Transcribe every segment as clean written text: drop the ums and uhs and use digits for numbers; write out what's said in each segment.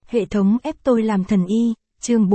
Hệ thống ép tôi làm thần y, chương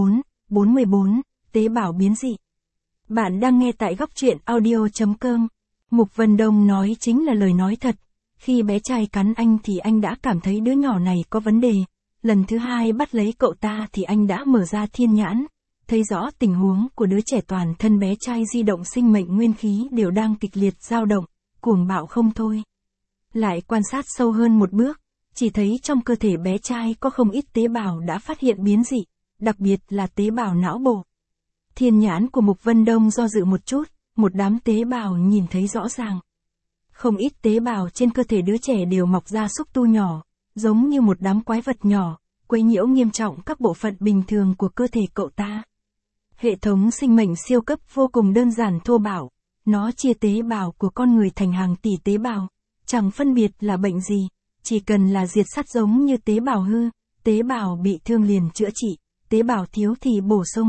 44, tế bào biến dị. Bạn đang nghe tại góc truyện audio.com. Mục Vân Đông nói chính là lời nói thật. Khi bé trai cắn anh thì anh đã cảm thấy đứa nhỏ này có vấn đề. Lần thứ hai bắt lấy cậu ta thì anh đã mở ra thiên nhãn. Thấy rõ tình huống của đứa trẻ, toàn thân bé trai di động, sinh mệnh nguyên khí đều đang kịch liệt dao động, cuồng bạo không thôi. Lại quan sát sâu hơn một bước, chỉ thấy trong cơ thể bé trai có không ít tế bào đã phát hiện biến dị, đặc biệt là tế bào não bộ. Thiên nhãn của Mục Vân Đông do dự một chút, một đám tế bào nhìn thấy rõ ràng. Không ít tế bào trên cơ thể đứa trẻ đều mọc ra xúc tu nhỏ, giống như một đám quái vật nhỏ, quấy nhiễu nghiêm trọng các bộ phận bình thường của cơ thể cậu ta. Hệ thống sinh mệnh siêu cấp vô cùng đơn giản thô bạo, nó chia tế bào của con người thành hàng tỷ tế bào, chẳng phân biệt là bệnh gì, chỉ cần là diệt sát, giống như tế bào hư, tế bào bị thương liền chữa trị, tế bào thiếu thì bổ sung.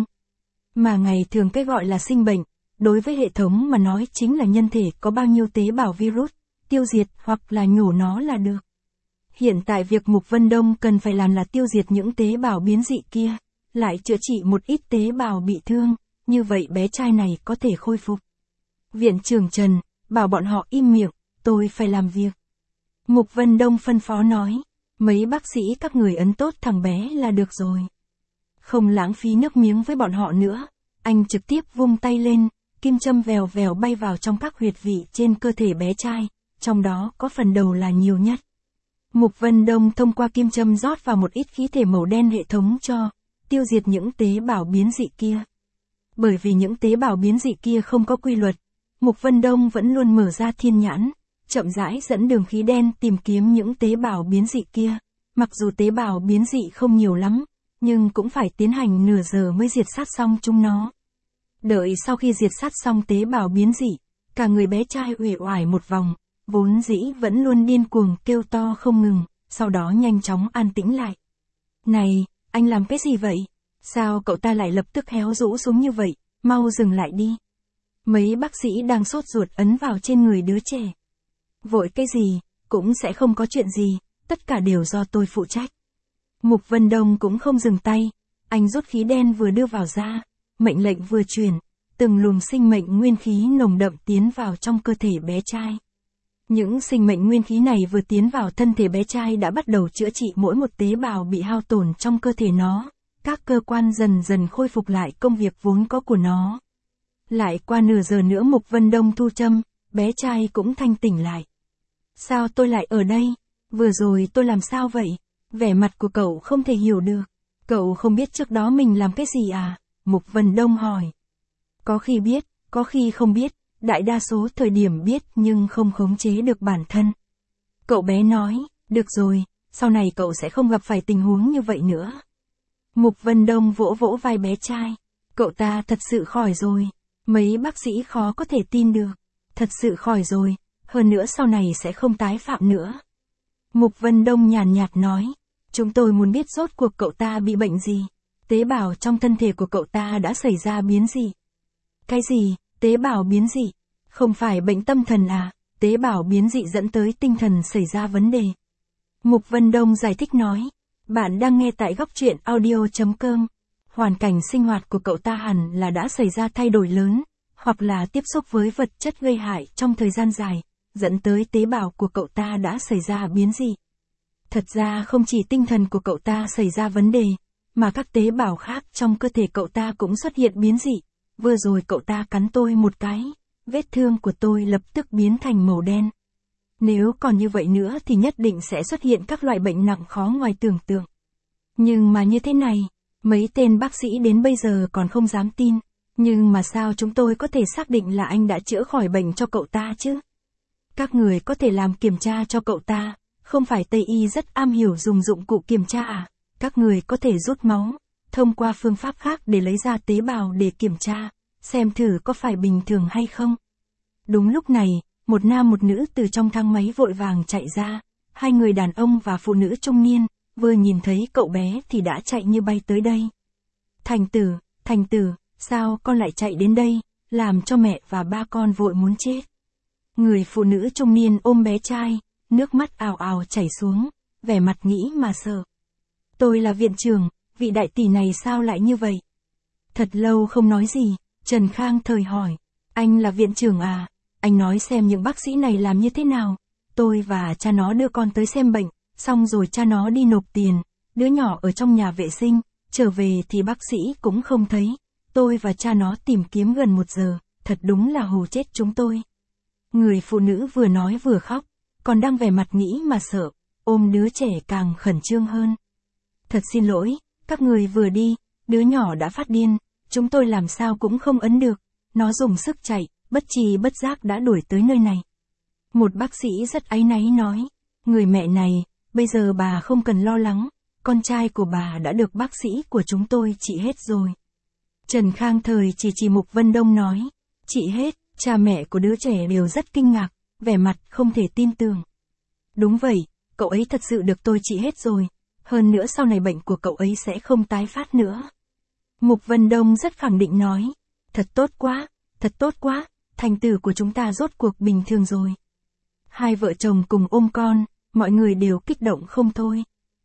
Mà ngày thường cái gọi là sinh bệnh, đối với hệ thống mà nói chính là nhân thể có bao nhiêu tế bào virus, tiêu diệt hoặc là nhổ nó là được. Hiện tại việc Mục Vân Đông cần phải làm là tiêu diệt những tế bào biến dị kia, lại chữa trị một ít tế bào bị thương, như vậy bé trai này có thể khôi phục. Viện trưởng Trần, bảo bọn họ im miệng, tôi phải làm việc. Mục Vân Đông phân phó nói, mấy bác sĩ các người ấn tốt thằng bé là được rồi. Không lãng phí nước miếng với bọn họ nữa, anh trực tiếp vung tay lên, kim châm vèo vèo bay vào trong các huyệt vị trên cơ thể bé trai, trong đó có phần đầu là nhiều nhất. Mục Vân Đông thông qua kim châm rót vào một ít khí thể màu đen hệ thống cho tiêu diệt những tế bào biến dị kia. Bởi vì những tế bào biến dị kia không có quy luật, Mục Vân Đông vẫn luôn mở ra thiên nhãn, chậm rãi dẫn đường khí đen tìm kiếm những tế bào biến dị kia. Mặc dù tế bào biến dị không nhiều lắm, nhưng cũng phải tiến hành nửa giờ mới diệt sát xong chúng nó. Đợi sau khi diệt sát xong tế bào biến dị, cả người bé trai uể oải một vòng, vốn dĩ vẫn luôn điên cuồng kêu to không ngừng, sau đó nhanh chóng an tĩnh lại. Này, anh làm cái gì vậy? Sao cậu ta lại lập tức héo rũ xuống như vậy? Mau dừng lại đi. Mấy bác sĩ đang sốt ruột ấn vào trên người đứa trẻ. Vội cái gì, cũng sẽ không có chuyện gì, tất cả đều do tôi phụ trách. Mục Vân Đông cũng không dừng tay, anh rút khí đen vừa đưa vào ra, mệnh lệnh vừa truyền, từng luồng sinh mệnh nguyên khí nồng đậm tiến vào trong cơ thể bé trai. Những sinh mệnh nguyên khí này vừa tiến vào thân thể bé trai đã bắt đầu chữa trị mỗi một tế bào bị hao tổn trong cơ thể nó, các cơ quan dần dần khôi phục lại công việc vốn có của nó. Lại qua nửa giờ nữa Mục Vân Đông thu châm, bé trai cũng thanh tỉnh lại. Sao tôi lại ở đây? Vừa rồi tôi làm sao vậy? Vẻ mặt của cậu không thể hiểu được. Cậu không biết trước đó mình làm cái gì à? Mục Vân Đông hỏi. Có khi biết, có khi không biết, đại đa số thời điểm biết nhưng không khống chế được bản thân. Cậu bé nói, được rồi, sau này cậu sẽ không gặp phải tình huống như vậy nữa. Mục Vân Đông vỗ vỗ vai bé trai. Cậu ta thật sự khỏi rồi. Mấy bác sĩ khó có thể tin được. Thật sự khỏi rồi, hơn nữa sau này sẽ không tái phạm nữa. Mục Vân Đông nhàn nhạt nói, chúng tôi muốn biết rốt cuộc cậu ta bị bệnh gì. Tế bào trong thân thể của cậu ta đã xảy ra biến dị. Cái gì, tế bào biến dị? Không phải bệnh tâm thần à? Tế bào biến dị dẫn tới tinh thần xảy ra vấn đề. Mục Vân Đông giải thích nói, bạn đang nghe tại góc truyện audio.com. Hoàn cảnh sinh hoạt của cậu ta hẳn là đã xảy ra thay đổi lớn, hoặc là tiếp xúc với vật chất gây hại trong thời gian dài, dẫn tới tế bào của cậu ta đã xảy ra biến dị. Thật ra không chỉ tinh thần của cậu ta xảy ra vấn đề, mà các tế bào khác trong cơ thể cậu ta cũng xuất hiện biến dị. Vừa rồi cậu ta cắn tôi một cái, vết thương của tôi lập tức biến thành màu đen. Nếu còn như vậy nữa thì nhất định sẽ xuất hiện các loại bệnh nặng khó ngoài tưởng tượng. Nhưng mà như thế này, mấy tên bác sĩ đến bây giờ còn không dám tin. Nhưng mà sao chúng tôi có thể xác định là anh đã chữa khỏi bệnh cho cậu ta chứ? Các người có thể làm kiểm tra cho cậu ta, không phải Tây Y rất am hiểu dùng dụng cụ kiểm tra à? Các người có thể rút máu, thông qua phương pháp khác để lấy ra tế bào để kiểm tra, xem thử có phải bình thường hay không. Đúng lúc này, một nam một nữ từ trong thang máy vội vàng chạy ra, hai người đàn ông và phụ nữ trung niên, vừa nhìn thấy cậu bé thì đã chạy như bay tới đây. Thành tử, sao con lại chạy đến đây, làm cho mẹ và ba con vội muốn chết. Người phụ nữ trung niên ôm bé trai, nước mắt ào ào chảy xuống, vẻ mặt nghĩ mà sợ. Tôi là viện trưởng, vị đại tỷ này sao lại như vậy? Thật lâu không nói gì, Trần Khang Thời hỏi. Anh là viện trưởng à? Anh nói xem những bác sĩ này làm như thế nào. Tôi và cha nó đưa con tới xem bệnh, xong rồi cha nó đi nộp tiền, đứa nhỏ ở trong nhà vệ sinh, trở về thì bác sĩ cũng không thấy. Tôi và cha nó tìm kiếm gần 1 giờ, thật đúng là hù chết chúng tôi. Người phụ nữ vừa nói vừa khóc, còn đang vẻ mặt nghĩ mà sợ, ôm đứa trẻ càng khẩn trương hơn. Thật xin lỗi, các người vừa đi, đứa nhỏ đã phát điên, chúng tôi làm sao cũng không ấn được, nó dùng sức chạy, bất tri bất giác đã đuổi tới nơi này. Một bác sĩ rất áy náy nói, người mẹ này, bây giờ bà không cần lo lắng, con trai của bà đã được bác sĩ của chúng tôi trị hết rồi. Trần Khang Thời chỉ Mục Vân Đông nói, trị hết, cha mẹ của đứa trẻ đều rất kinh ngạc, vẻ mặt không thể tin tưởng. Đúng vậy, cậu ấy thật sự được tôi trị hết rồi, hơn nữa sau này bệnh của cậu ấy sẽ không tái phát nữa. Mục Vân Đông rất khẳng định nói, thật tốt quá, thành tử của chúng ta rốt cuộc bình thường rồi. Hai vợ chồng cùng ôm con, mọi người đều kích động không thôi.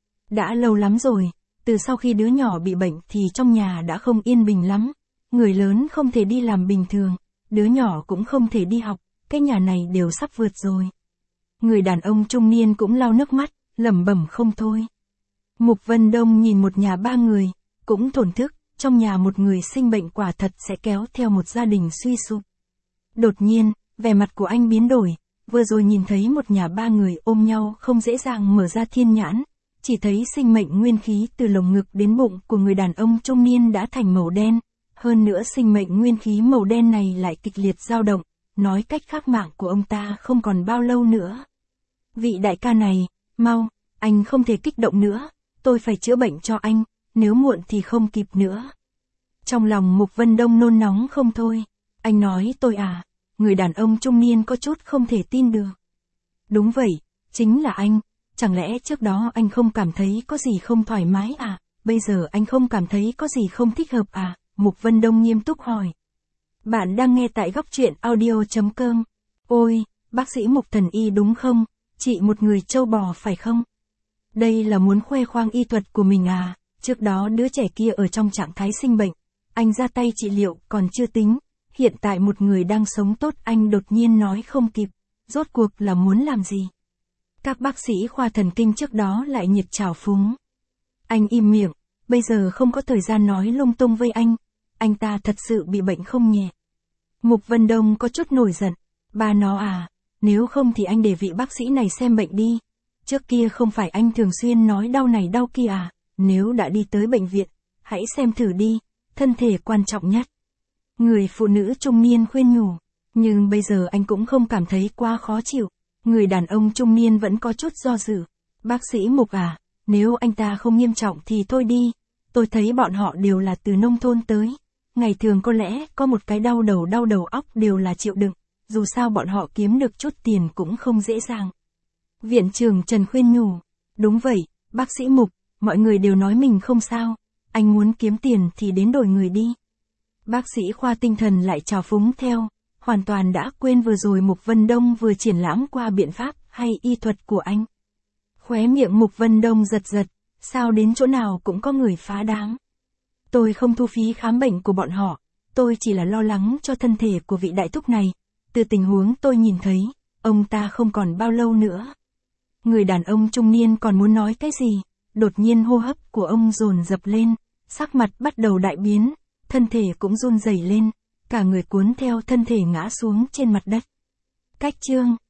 Đã lâu lắm rồi, từ sau khi đứa nhỏ bị bệnh thì trong nhà đã không yên bình lắm, người lớn không thể đi làm bình thường, đứa nhỏ cũng không thể đi học, cái nhà này đều sắp vượt rồi. Người đàn ông trung niên cũng lau nước mắt, lẩm bẩm không thôi. Mục Vân Đông nhìn một nhà 3 người, cũng thổn thức, trong nhà một người sinh bệnh quả thật sẽ kéo theo một gia đình suy sụp. Đột nhiên, vẻ mặt của anh biến đổi, vừa rồi nhìn thấy một nhà 3 người ôm nhau không dễ dàng mở ra thiên nhãn, chỉ thấy sinh mệnh nguyên khí từ lồng ngực đến bụng của người đàn ông trung niên đã thành màu đen, hơn nữa sinh mệnh nguyên khí màu đen này lại kịch liệt dao động, nói cách khác mạng của ông ta không còn bao lâu nữa. Vị đại ca này, mau, anh không thể kích động nữa, tôi phải chữa bệnh cho anh, nếu muộn thì không kịp nữa. Trong lòng Mục Vân Đông nôn nóng không thôi, anh nói tôi à, người đàn ông trung niên có chút không thể tin được. Đúng vậy, chính là anh, chẳng lẽ trước đó anh không cảm thấy có gì không thoải mái à, bây giờ anh không cảm thấy có gì không thích hợp à, Mục Vân Đông nghiêm túc hỏi. Bạn đang nghe tại góc truyện audio.com. Ôi, bác sĩ Mục thần y đúng không, chị một người trâu bò phải không? Đây là muốn khoe khoang y thuật của mình à, trước đó đứa trẻ kia ở trong trạng thái sinh bệnh, anh ra tay trị liệu còn chưa tính, hiện tại một người đang sống tốt anh đột nhiên nói không kịp, rốt cuộc là muốn làm gì? Các bác sĩ khoa thần kinh trước đó lại nhiệt trào phúng. Anh im miệng, bây giờ không có thời gian nói lung tung với anh ta thật sự bị bệnh không nhẹ. Mục Vân Đông có chút nổi giận, ba nó à, nếu không thì anh để vị bác sĩ này xem bệnh đi. Trước kia không phải anh thường xuyên nói đau này đau kia à, nếu đã đi tới bệnh viện, hãy xem thử đi, thân thể quan trọng nhất. Người phụ nữ trung niên khuyên nhủ, nhưng bây giờ anh cũng không cảm thấy quá khó chịu. Người đàn ông trung niên vẫn có chút do dự. Bác sĩ Mục à, nếu anh ta không nghiêm trọng thì thôi đi, tôi thấy bọn họ đều là từ nông thôn tới. Ngày thường có lẽ có một cái đau đầu óc đều là chịu đựng, dù sao bọn họ kiếm được chút tiền cũng không dễ dàng. Viện trưởng Trần khuyên nhủ, đúng vậy, bác sĩ Mục, mọi người đều nói mình không sao, anh muốn kiếm tiền thì đến đổi người đi. Bác sĩ khoa tinh thần lại trào phúng theo, hoàn toàn đã quên vừa rồi Mục Vân Đông vừa triển lãm qua biện pháp hay y thuật của anh. Khóe miệng Mục Vân Đông giật, sao đến chỗ nào cũng có người phá đám. Tôi không thu phí khám bệnh của bọn họ, tôi chỉ là lo lắng cho thân thể của vị đại thúc này, từ tình huống tôi nhìn thấy, ông ta không còn bao lâu nữa. Người đàn ông trung niên còn muốn nói cái gì, đột nhiên hô hấp của ông dồn dập lên, sắc mặt bắt đầu đại biến, thân thể cũng run rẩy lên, cả người cuốn theo thân thể ngã xuống trên mặt đất. Cách chương